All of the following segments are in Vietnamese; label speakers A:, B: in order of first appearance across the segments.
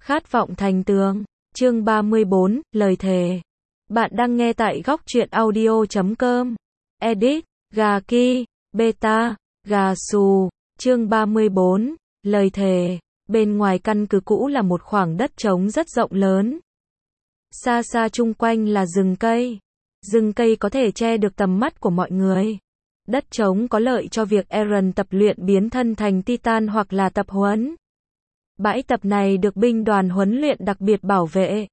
A: Khát vọng thành tường. Chương 34, lời thề. Bạn đang nghe tại góc truyện audio.com. Edit, Gaki, Beta, Gasu. Chương 34, lời thề. Bên ngoài căn cứ cũ là một khoảng đất trống rất rộng lớn. Xa xa chung quanh là rừng cây. Rừng cây có thể che được tầm mắt của mọi người. Đất trống có lợi cho việc Eren tập luyện biến thân thành Titan hoặc là tập huấn. Bãi tập này được binh đoàn huấn luyện đặc biệt bảo vệ.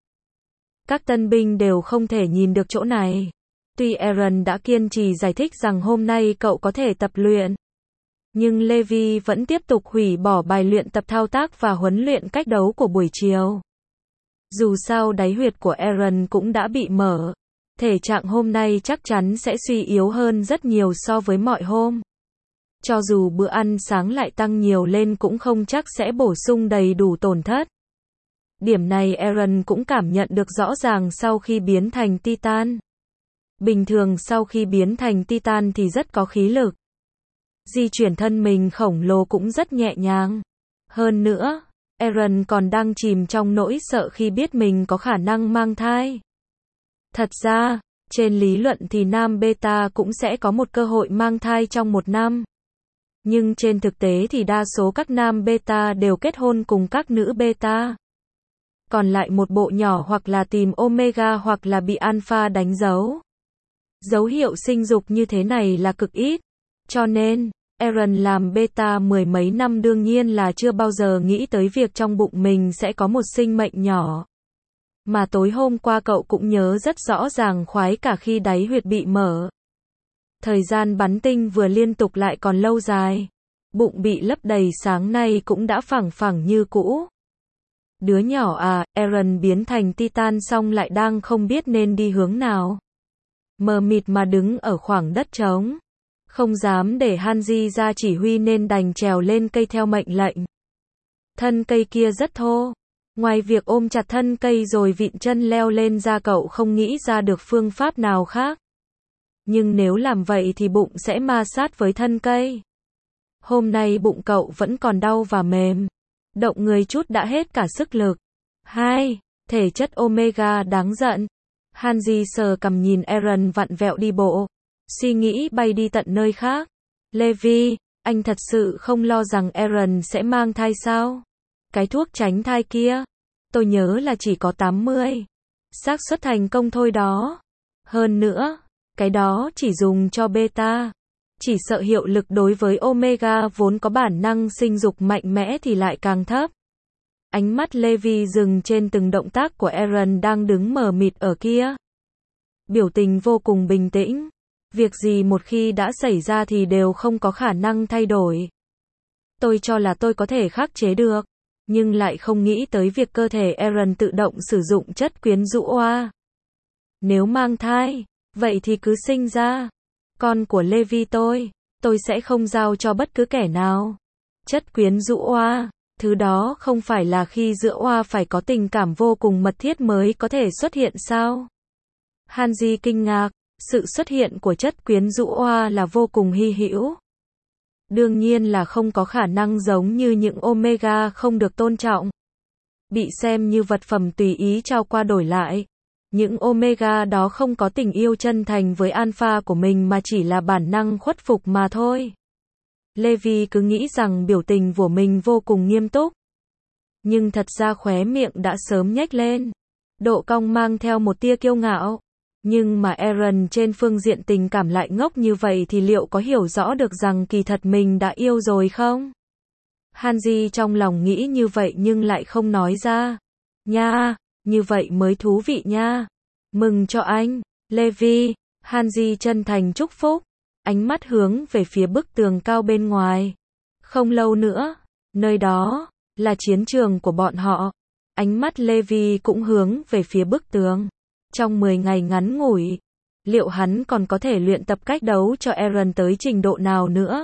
A: Các tân binh đều không thể nhìn được chỗ này. Tuy Eren đã kiên trì giải thích rằng hôm nay cậu có thể tập luyện, nhưng Levi vẫn tiếp tục hủy bỏ bài luyện tập thao tác và huấn luyện cách đấu của buổi chiều. Dù sao đáy huyệt của Eren cũng đã bị mở. Thể trạng hôm nay chắc chắn sẽ suy yếu hơn rất nhiều so với mọi hôm. Cho dù bữa ăn sáng lại tăng nhiều lên cũng không chắc sẽ bổ sung đầy đủ tổn thất. Điểm này Eren cũng cảm nhận được rõ ràng sau khi biến thành Titan. Bình thường sau khi biến thành Titan thì rất có khí lực. Di chuyển thân mình khổng lồ cũng rất nhẹ nhàng. Hơn nữa, Eren còn đang chìm trong nỗi sợ khi biết mình có khả năng mang thai. Thật ra, trên lý luận thì nam beta cũng sẽ có một cơ hội mang thai trong một năm. Nhưng trên thực tế thì đa số các nam beta đều kết hôn cùng các nữ beta. Còn lại một bộ nhỏ hoặc là tìm omega hoặc là bị alpha đánh dấu. Dấu hiệu sinh dục như thế này là cực ít. Cho nên, Eren làm beta mười mấy năm đương nhiên là chưa bao giờ nghĩ tới việc trong bụng mình sẽ có một sinh mệnh nhỏ. Mà tối hôm qua cậu cũng nhớ rất rõ ràng khoái cả khi đáy huyệt bị mở. Thời gian bắn tinh vừa liên tục lại còn lâu dài. Bụng bị lấp đầy sáng nay cũng đã phẳng phẳng như cũ. Đứa nhỏ à, Eren biến thành Titan xong lại đang không biết nên đi hướng nào. Mờ mịt mà đứng ở khoảng đất trống. Không dám để Hanji ra chỉ huy nên đành trèo lên cây theo mệnh lệnh. Thân cây kia rất thô. Ngoài việc ôm chặt thân cây rồi vịn chân leo lên ra cậu không nghĩ ra được phương pháp nào khác. Nhưng nếu làm vậy thì bụng sẽ ma sát với thân cây. Hôm nay bụng cậu vẫn còn đau và mềm. Động người chút đã hết cả sức lực. 2. Thể chất Omega đáng giận. Hanji sờ cằm nhìn Eren vặn vẹo đi bộ. Suy nghĩ bay đi tận nơi khác. Levi, anh thật sự không lo rằng Eren sẽ mang thai sao? Cái thuốc tránh thai kia, tôi nhớ là chỉ có 80. Xác suất thành công thôi đó. Hơn nữa, cái đó chỉ dùng cho beta. Chỉ sợ hiệu lực đối với omega vốn có bản năng sinh dục mạnh mẽ thì lại càng thấp. Ánh mắt Levi dừng trên từng động tác của Eren đang đứng mờ mịt ở kia. Biểu tình vô cùng bình tĩnh. Việc gì một khi đã xảy ra thì đều không có khả năng thay đổi. Tôi cho là tôi có thể khắc chế được. Nhưng lại không nghĩ tới việc cơ thể Eren tự động sử dụng chất quyến rũ oa. Nếu mang thai, vậy thì cứ sinh ra. Con của Levi tôi sẽ không giao cho bất cứ kẻ nào. Chất quyến rũ oa, thứ đó không phải là khi giữa oa phải có tình cảm vô cùng mật thiết mới có thể xuất hiện sao? Hanji kinh ngạc, sự xuất hiện của chất quyến rũ oa là vô cùng hy hữu. Đương nhiên là không có khả năng giống như những omega không được tôn trọng. Bị xem như vật phẩm tùy ý trao qua đổi lại. Những omega đó không có tình yêu chân thành với alpha của mình mà chỉ là bản năng khuất phục mà thôi. Levi cứ nghĩ rằng biểu tình của mình vô cùng nghiêm túc. Nhưng thật ra khóe miệng đã sớm nhếch lên. Độ cong mang theo một tia kiêu ngạo. Nhưng mà Eren trên phương diện tình cảm lại ngốc như vậy thì liệu có hiểu rõ được rằng kỳ thật mình đã yêu rồi không? Hanji trong lòng nghĩ như vậy nhưng lại không nói ra. Nha, như vậy mới thú vị nha. Mừng cho anh, Levi. Hanji chân thành chúc phúc. Ánh mắt hướng về phía bức tường cao bên ngoài. Không lâu nữa, nơi đó là chiến trường của bọn họ. Ánh mắt Levi cũng hướng về phía bức tường. Trong 10 ngày ngắn ngủi, liệu hắn còn có thể luyện tập cách đấu cho Eren tới trình độ nào nữa?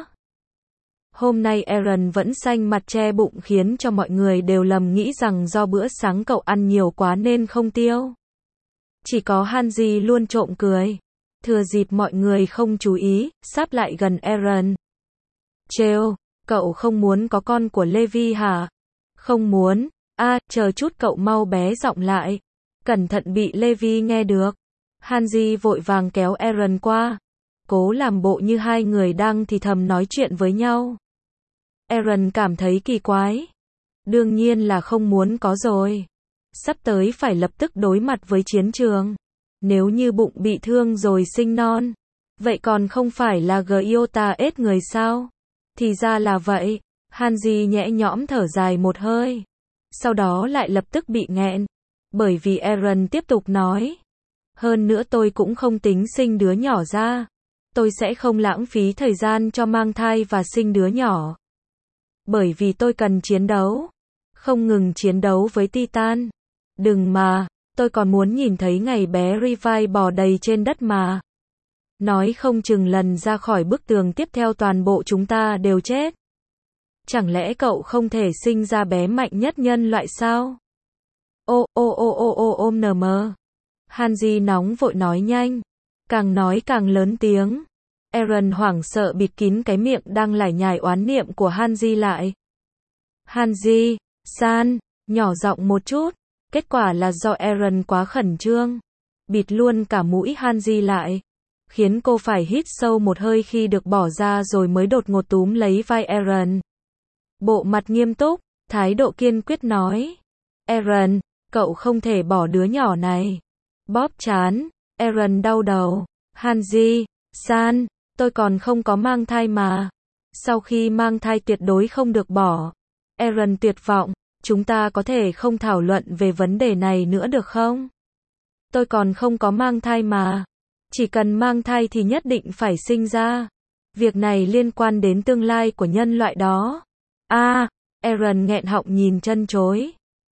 A: Hôm nay Eren vẫn xanh mặt che bụng khiến cho mọi người đều lầm nghĩ rằng do bữa sáng cậu ăn nhiều quá nên không tiêu. Chỉ có Hanji luôn trộm cười. Thừa dịp mọi người không chú ý, sáp lại gần Eren. Trêu, cậu không muốn có con của Levi hả? Không muốn, Chờ chút cậu mau bé giọng lại. Cẩn thận bị Levi nghe được. Hanji vội vàng kéo Aaron qua. Cố làm bộ như hai người đang thì thầm nói chuyện với nhau. Aaron cảm thấy kỳ quái. Đương nhiên là không muốn có rồi. Sắp tới phải lập tức đối mặt với chiến trường. Nếu như bụng bị thương rồi sinh non. Vậy còn không phải là Gyota ết người sao? Thì ra là vậy. Hanji nhẹ nhõm thở dài một hơi. Sau đó lại lập tức bị nghẹn. Bởi vì Aaron tiếp tục nói. Hơn nữa tôi cũng không tính sinh đứa nhỏ ra. Tôi sẽ không lãng phí thời gian cho mang thai và sinh đứa nhỏ. Bởi vì tôi cần chiến đấu. Không ngừng chiến đấu với Titan. Đừng mà, tôi còn muốn nhìn thấy ngày bé Revive bò đầy trên đất mà. Nói không chừng lần ra khỏi bức tường tiếp theo toàn bộ chúng ta đều chết. Chẳng lẽ cậu không thể sinh ra bé mạnh nhất nhân loại sao? Ôm nm. Hanji nóng vội nói nhanh. Càng nói càng lớn tiếng. Aaron hoảng sợ bịt kín cái miệng đang lải nhải oán niệm của Hanji lại. Hanji-san, nhỏ giọng một chút. Kết quả là do Aaron quá khẩn trương. Bịt luôn cả mũi Hanji lại. Khiến cô phải hít sâu một hơi khi được bỏ ra rồi mới đột ngột túm lấy vai Aaron. Bộ mặt nghiêm túc, thái độ kiên quyết nói. Aaron, cậu không thể bỏ đứa nhỏ này. Bóp chán, Aaron đau đầu. Hanji-san, tôi còn không có mang thai mà. Sau khi mang thai tuyệt đối không được bỏ. Aaron tuyệt vọng, chúng ta có thể không thảo luận về vấn đề này nữa được không? Tôi còn không có mang thai mà. Chỉ cần mang thai thì nhất định phải sinh ra. Việc này liên quan đến tương lai của nhân loại đó. Aaron nghẹn họng nhìn chân chối.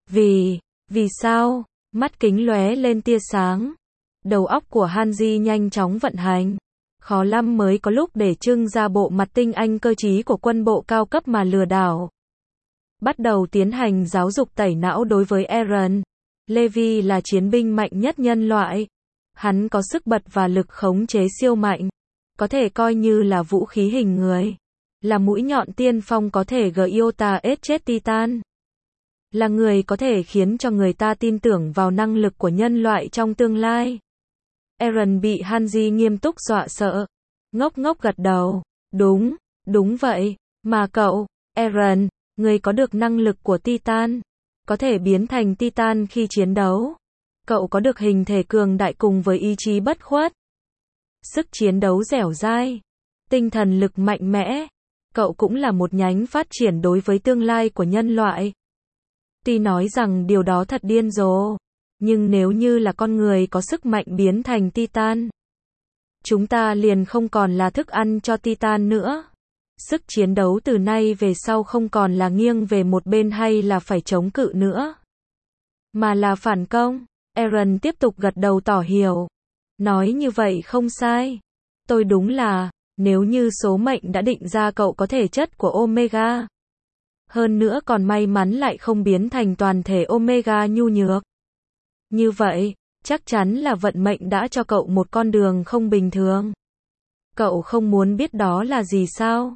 A: Vì sao? Mắt kính lóe lên tia sáng. Đầu óc của Hanji nhanh chóng vận hành. Khó lắm mới có lúc để trưng ra bộ mặt tinh anh cơ trí của quân bộ cao cấp mà lừa đảo. Bắt đầu tiến hành giáo dục tẩy não đối với Aaron. Levi là chiến binh mạnh nhất nhân loại. Hắn có sức bật và lực khống chế siêu mạnh. Có thể coi như là vũ khí hình người. Là mũi nhọn tiên phong có thể Gyota ết chết Titan. Là người có thể khiến cho người ta tin tưởng vào năng lực của nhân loại trong tương lai. Aaron bị Hanji nghiêm túc dọa sợ. Ngốc ngốc gật đầu. Đúng vậy. Mà cậu, Aaron, người có được năng lực của Titan. Có thể biến thành Titan khi chiến đấu. Cậu có được hình thể cường đại cùng với ý chí bất khuất. Sức chiến đấu dẻo dai. Tinh thần lực mạnh mẽ. Cậu cũng là một nhánh phát triển đối với tương lai của nhân loại. Tuy nói rằng điều đó thật điên rồ. Nhưng nếu như là con người có sức mạnh biến thành Titan. Chúng ta liền không còn là thức ăn cho Titan nữa. Sức chiến đấu từ nay về sau không còn là nghiêng về một bên hay là phải chống cự nữa. Mà là phản công. Aaron tiếp tục gật đầu tỏ hiểu. Nói như vậy không sai. Tôi đúng là, nếu như số mệnh đã định ra cậu có thể chất của Omega. Hơn nữa còn may mắn lại không biến thành toàn thể Omega nhu nhược. Như vậy, chắc chắn là vận mệnh đã cho cậu một con đường không bình thường. Cậu không muốn biết đó là gì sao?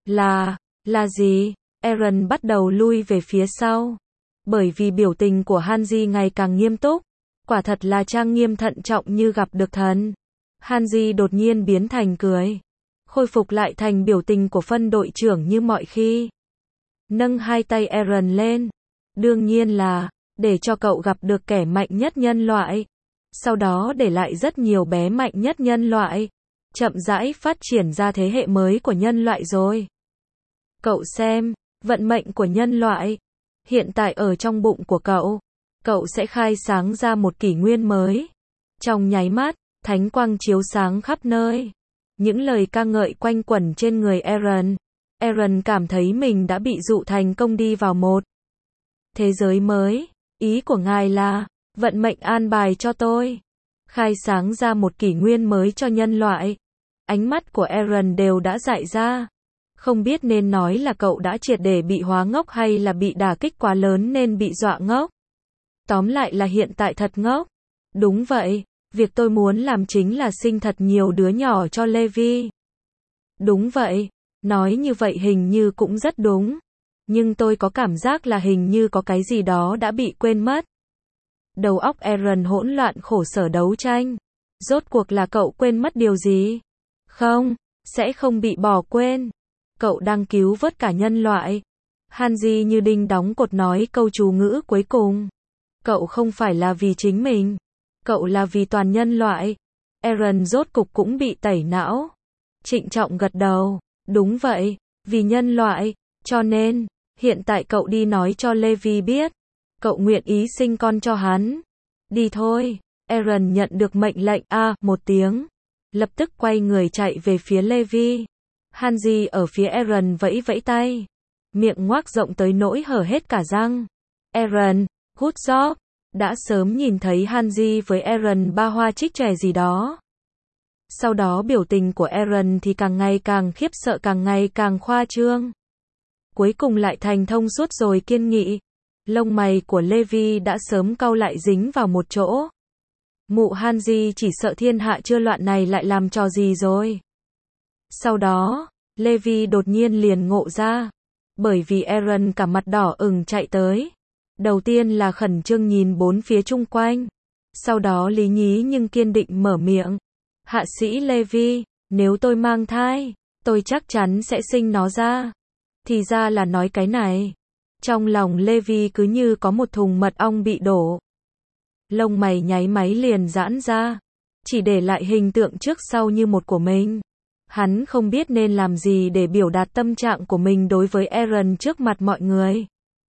A: Là gì? Aaron bắt đầu lui về phía sau. Bởi vì biểu tình của Hanji ngày càng nghiêm túc. Quả thật là trang nghiêm thận trọng như gặp được thần. Hanji đột nhiên biến thành cười. Khôi phục lại thành biểu tình của phân đội trưởng như mọi khi. Nâng hai tay Aaron lên. Đương nhiên là, để cho cậu gặp được kẻ mạnh nhất nhân loại. Sau đó để lại rất nhiều bé mạnh nhất nhân loại. Chậm rãi phát triển ra thế hệ mới của nhân loại rồi. Cậu xem, vận mệnh của nhân loại. Hiện tại ở trong bụng của cậu. Cậu sẽ khai sáng ra một kỷ nguyên mới. Trong nháy mắt, thánh quang chiếu sáng khắp nơi. Những lời ca ngợi quanh quẩn trên người Aaron. Aaron cảm thấy mình đã bị dụ thành công đi vào một thế giới mới. Ý của ngài là, vận mệnh an bài cho tôi. Khai sáng ra một kỷ nguyên mới cho nhân loại. Ánh mắt của Aaron đều đã dại ra. Không biết nên nói là cậu đã triệt để bị hóa ngốc hay là bị đả kích quá lớn nên bị dọa ngốc. Tóm lại là hiện tại thật ngốc. Đúng vậy, việc tôi muốn làm chính là sinh thật nhiều đứa nhỏ cho Levi. Đúng vậy, nói như vậy hình như cũng rất đúng. nhưng tôi có cảm giác là hình như có cái gì đó đã bị quên mất. Đầu óc Aaron hỗn loạn khổ sở đấu tranh. Rốt cuộc là cậu quên mất điều gì? Không, sẽ không bị bỏ quên. Cậu đang cứu vớt cả nhân loại. Hanji như đinh đóng cột nói câu chú ngữ cuối cùng. Cậu không phải là vì chính mình. Cậu là vì toàn nhân loại. Aaron rốt cục cũng bị tẩy não. Trịnh trọng gật đầu. Đúng vậy, vì nhân loại. Cho nên, hiện tại cậu đi nói cho Levi biết. Cậu nguyện ý sinh con cho hắn. Đi thôi. Aaron nhận được mệnh lệnh một tiếng. Lập tức quay người chạy về phía Levi. Hanji ở phía Aaron vẫy vẫy tay. Miệng ngoác rộng tới nỗi hở hết cả răng. Aaron, good job. Đã sớm nhìn thấy Hanji với Aaron ba hoa trích chòe gì đó. Sau đó biểu tình của Aaron thì càng ngày càng khiếp sợ, càng ngày càng khoa trương. Cuối cùng lại thành thông suốt rồi kiên nghị. Lông mày của Levi đã sớm cau lại dính vào một chỗ. Mụ Hanji chỉ sợ thiên hạ chưa loạn này lại làm trò gì rồi. Sau đó, Levi đột nhiên liền ngộ ra. Bởi vì Aaron cả mặt đỏ ửng chạy tới. Đầu tiên là khẩn trương nhìn bốn phía chung quanh. Sau đó lý nhí nhưng kiên định mở miệng. Hạ sĩ Levi, nếu tôi mang thai, tôi chắc chắn sẽ sinh nó ra. Thì ra là nói cái này. Trong lòng Levi cứ như có một thùng mật ong bị đổ. Lông mày nháy máy liền giãn ra. Chỉ để lại hình tượng trước sau như một của mình. Hắn không biết nên làm gì để biểu đạt tâm trạng của mình đối với Aaron trước mặt mọi người.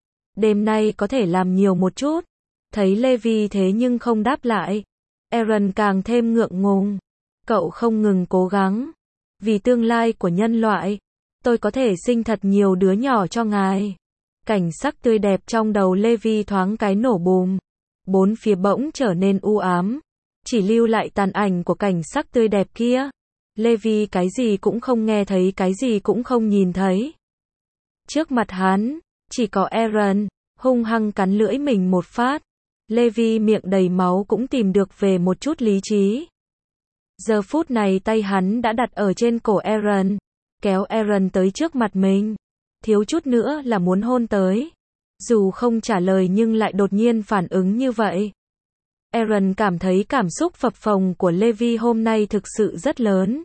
A: Đêm nay có thể làm nhiều một chút. Thấy Levi thế nhưng không đáp lại. Aaron càng thêm ngượng ngùng. Cậu không ngừng cố gắng. Vì tương lai của nhân loại, tôi có thể sinh thật nhiều đứa nhỏ cho ngài. Cảnh sắc tươi đẹp trong đầu Levi thoáng cái nổ bùm. Bốn phía bỗng trở nên u ám. Chỉ lưu lại tàn ảnh của cảnh sắc tươi đẹp kia. Levi cái gì cũng không nghe thấy, cái gì cũng không nhìn thấy. Trước mặt hắn, chỉ có Aaron, hung hăng cắn lưỡi mình một phát. Levi miệng đầy máu cũng tìm được về một chút lý trí. Giờ phút này tay hắn đã đặt ở trên cổ Aaron, kéo Aaron tới trước mặt mình. Thiếu chút nữa là muốn hôn tới. Dù không trả lời nhưng lại đột nhiên phản ứng như vậy. Aaron cảm thấy cảm xúc phập phồng của Levi hôm nay thực sự rất lớn.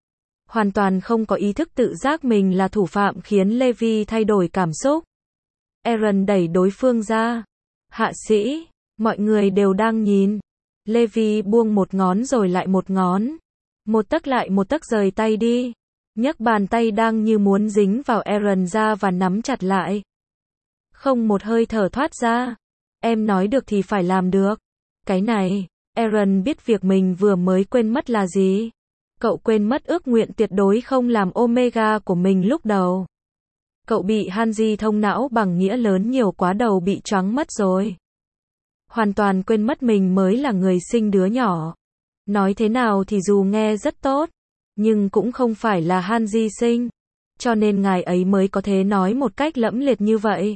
A: Hoàn toàn không có ý thức tự giác mình là thủ phạm khiến Levi thay đổi cảm xúc. Aaron đẩy đối phương ra. Hạ sĩ, mọi người đều đang nhìn. Levi buông một ngón rồi lại một ngón. Một tấc lại một tấc rời tay đi. Nhấc bàn tay đang như muốn dính vào Aaron ra và nắm chặt lại. Không một hơi thở thoát ra. Em nói được thì phải làm được. Cái này, Aaron biết việc mình vừa mới quên mất là gì. Cậu quên mất ước nguyện tuyệt đối không làm Omega của mình lúc đầu. Cậu bị Hanji thông não bằng nghĩa lớn nhiều quá, đầu bị choáng mất rồi. Hoàn toàn quên mất mình mới là người sinh đứa nhỏ. Nói thế nào thì dù nghe rất tốt, nhưng cũng không phải là Hanji sinh. Cho nên ngài ấy mới có thể nói một cách lẫm liệt như vậy.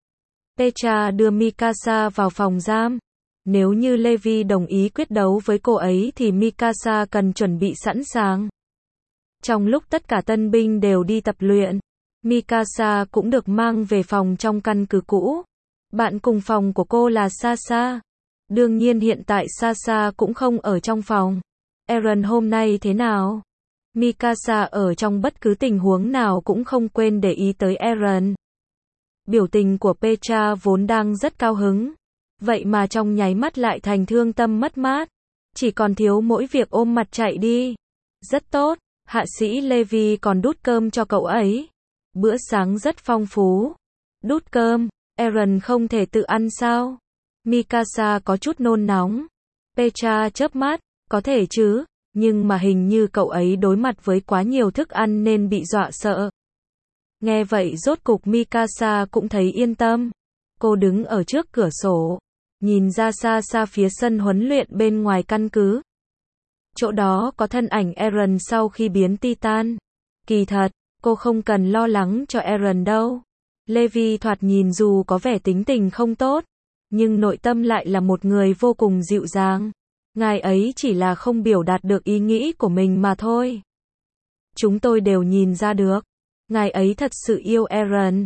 A: Petra đưa Mikasa vào phòng giam. Nếu như Levi đồng ý quyết đấu với cô ấy thì Mikasa cần chuẩn bị sẵn sàng. Trong lúc tất cả tân binh đều đi tập luyện, Mikasa cũng được mang về phòng trong căn cứ cũ. Bạn cùng phòng của cô là Sasa. Đương nhiên hiện tại Sasa cũng không ở trong phòng. Aaron hôm nay thế nào? Mikasa ở trong bất cứ tình huống nào cũng không quên để ý tới Aaron. Biểu tình của Petra vốn đang rất cao hứng. Vậy mà trong nháy mắt lại thành thương tâm mất mát. Chỉ còn thiếu mỗi việc ôm mặt chạy đi. Rất tốt, hạ sĩ Levi còn đút cơm cho cậu ấy. Bữa sáng rất phong phú. Đút cơm, Aaron không thể tự ăn sao? Mikasa có chút nôn nóng. Petra chớp mắt, có thể chứ, nhưng mà hình như cậu ấy đối mặt với quá nhiều thức ăn nên bị dọa sợ. Nghe vậy rốt cục Mikasa cũng thấy yên tâm. Cô đứng ở trước cửa sổ, nhìn ra xa xa phía sân huấn luyện bên ngoài căn cứ. Chỗ đó có thân ảnh Aaron sau khi biến Titan. Kỳ thật, cô không cần lo lắng cho Aaron đâu. Levi thoạt nhìn dù có vẻ tính tình không tốt, nhưng nội tâm lại là một người vô cùng dịu dàng. Ngài ấy chỉ là không biểu đạt được ý nghĩ của mình mà thôi. Chúng tôi đều nhìn ra được. Ngài ấy thật sự yêu Aaron.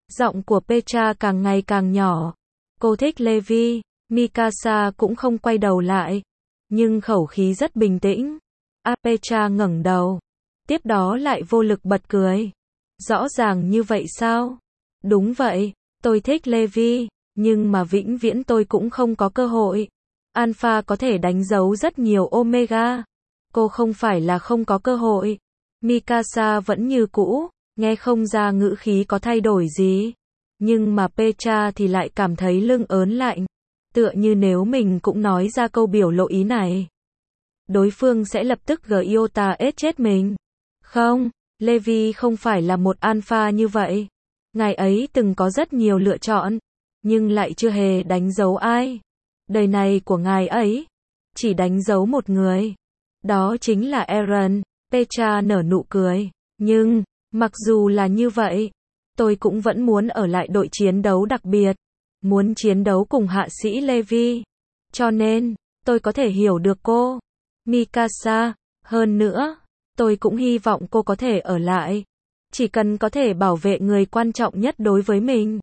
A: Giọng của Petra càng ngày càng nhỏ. Cô thích Levi. Mikasa cũng không quay đầu lại. Nhưng khẩu khí rất bình tĩnh. Petra ngẩng đầu. Tiếp đó lại vô lực bật cười. Rõ ràng như vậy sao? Đúng vậy, tôi thích Levi, nhưng mà vĩnh viễn tôi cũng không có cơ hội. Alpha có thể đánh dấu rất nhiều Omega. Cô không phải là không có cơ hội. Mikasa vẫn như cũ, nghe không ra ngữ khí có thay đổi gì. Nhưng mà Petra thì lại cảm thấy lưng ớn lạnh. Tựa như nếu mình cũng nói ra câu biểu lộ ý này, đối phương sẽ lập tức Giota chết mình. Không, Levi không phải là một alpha như vậy. Ngài ấy từng có rất nhiều lựa chọn, nhưng lại chưa hề đánh dấu ai. Đời này của ngài ấy chỉ đánh dấu một người. Đó chính là Eren. Petra nở nụ cười. Nhưng, mặc dù là như vậy, tôi cũng vẫn muốn ở lại đội chiến đấu đặc biệt. Muốn chiến đấu cùng hạ sĩ Levi. Cho nên, tôi có thể hiểu được cô. Mikasa, hơn nữa, tôi cũng hy vọng cô có thể ở lại. Chỉ cần có thể bảo vệ người quan trọng nhất đối với mình.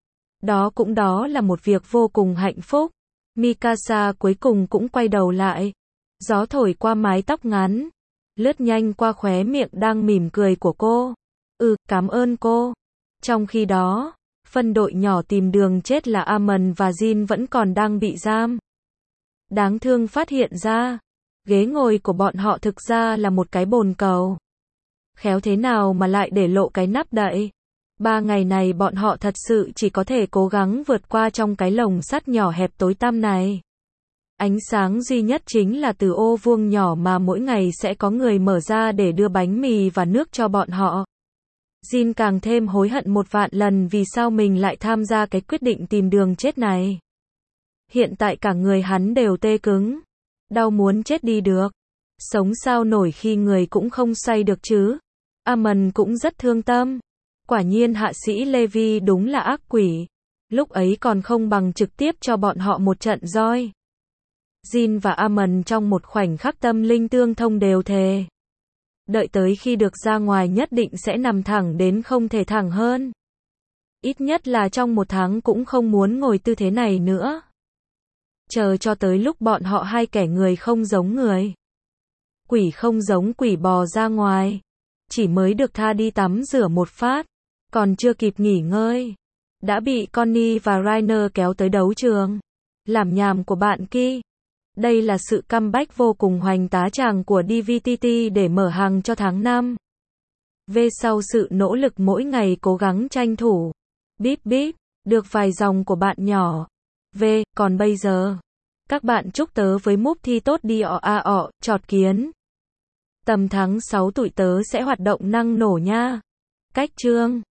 A: Đó là một việc vô cùng hạnh phúc. Mikasa cuối cùng cũng quay đầu lại. Gió thổi qua mái tóc ngắn, lướt nhanh qua khóe miệng đang mỉm cười của cô. Cảm ơn cô. Trong khi đó, phân đội nhỏ tìm đường chết là Amon và Jin vẫn còn đang bị giam. Đáng thương phát hiện ra, ghế ngồi của bọn họ thực ra là một cái bồn cầu. Khéo thế nào mà lại để lộ cái nắp đậy. 3 ngày này bọn họ thật sự chỉ có thể cố gắng vượt qua trong cái lồng sắt nhỏ hẹp tối tăm này. Ánh sáng duy nhất chính là từ ô vuông nhỏ mà mỗi ngày sẽ có người mở ra để đưa bánh mì và nước cho bọn họ. Jin càng thêm hối hận 1.000.000 lần vì sao mình lại tham gia cái quyết định tìm đường chết này. Hiện tại cả người hắn đều tê cứng. Đau muốn chết đi được. Sống sao nổi khi người cũng không xoay được chứ. Amon cũng rất thương tâm. Quả nhiên hạ sĩ Levi đúng là ác quỷ. Lúc ấy còn không bằng trực tiếp cho bọn họ một trận roi. Jin và Amon trong một khoảnh khắc tâm linh tương thông đều thề. Đợi tới khi được ra ngoài nhất định sẽ nằm thẳng đến không thể thẳng hơn. Ít nhất là trong 1 tháng cũng không muốn ngồi tư thế này nữa. Chờ cho tới lúc bọn họ hai kẻ người không giống người, quỷ không giống quỷ bò ra ngoài. Chỉ mới được tha đi tắm rửa một phát. Còn chưa kịp nghỉ ngơi, đã bị Connie và Rainer kéo tới đấu trường. Làm nhảm của bạn Ki. Đây là sự comeback vô cùng hoành tá tràng của DVTT để mở hàng cho tháng 5. Về sau sự nỗ lực mỗi ngày cố gắng tranh thủ. Bíp bíp, được vài dòng của bạn nhỏ. Còn bây giờ, các bạn chúc tớ với múp thi tốt đi chọt kiến. Tầm tháng 6 tụi tớ sẽ hoạt động năng nổ nha. Cách chương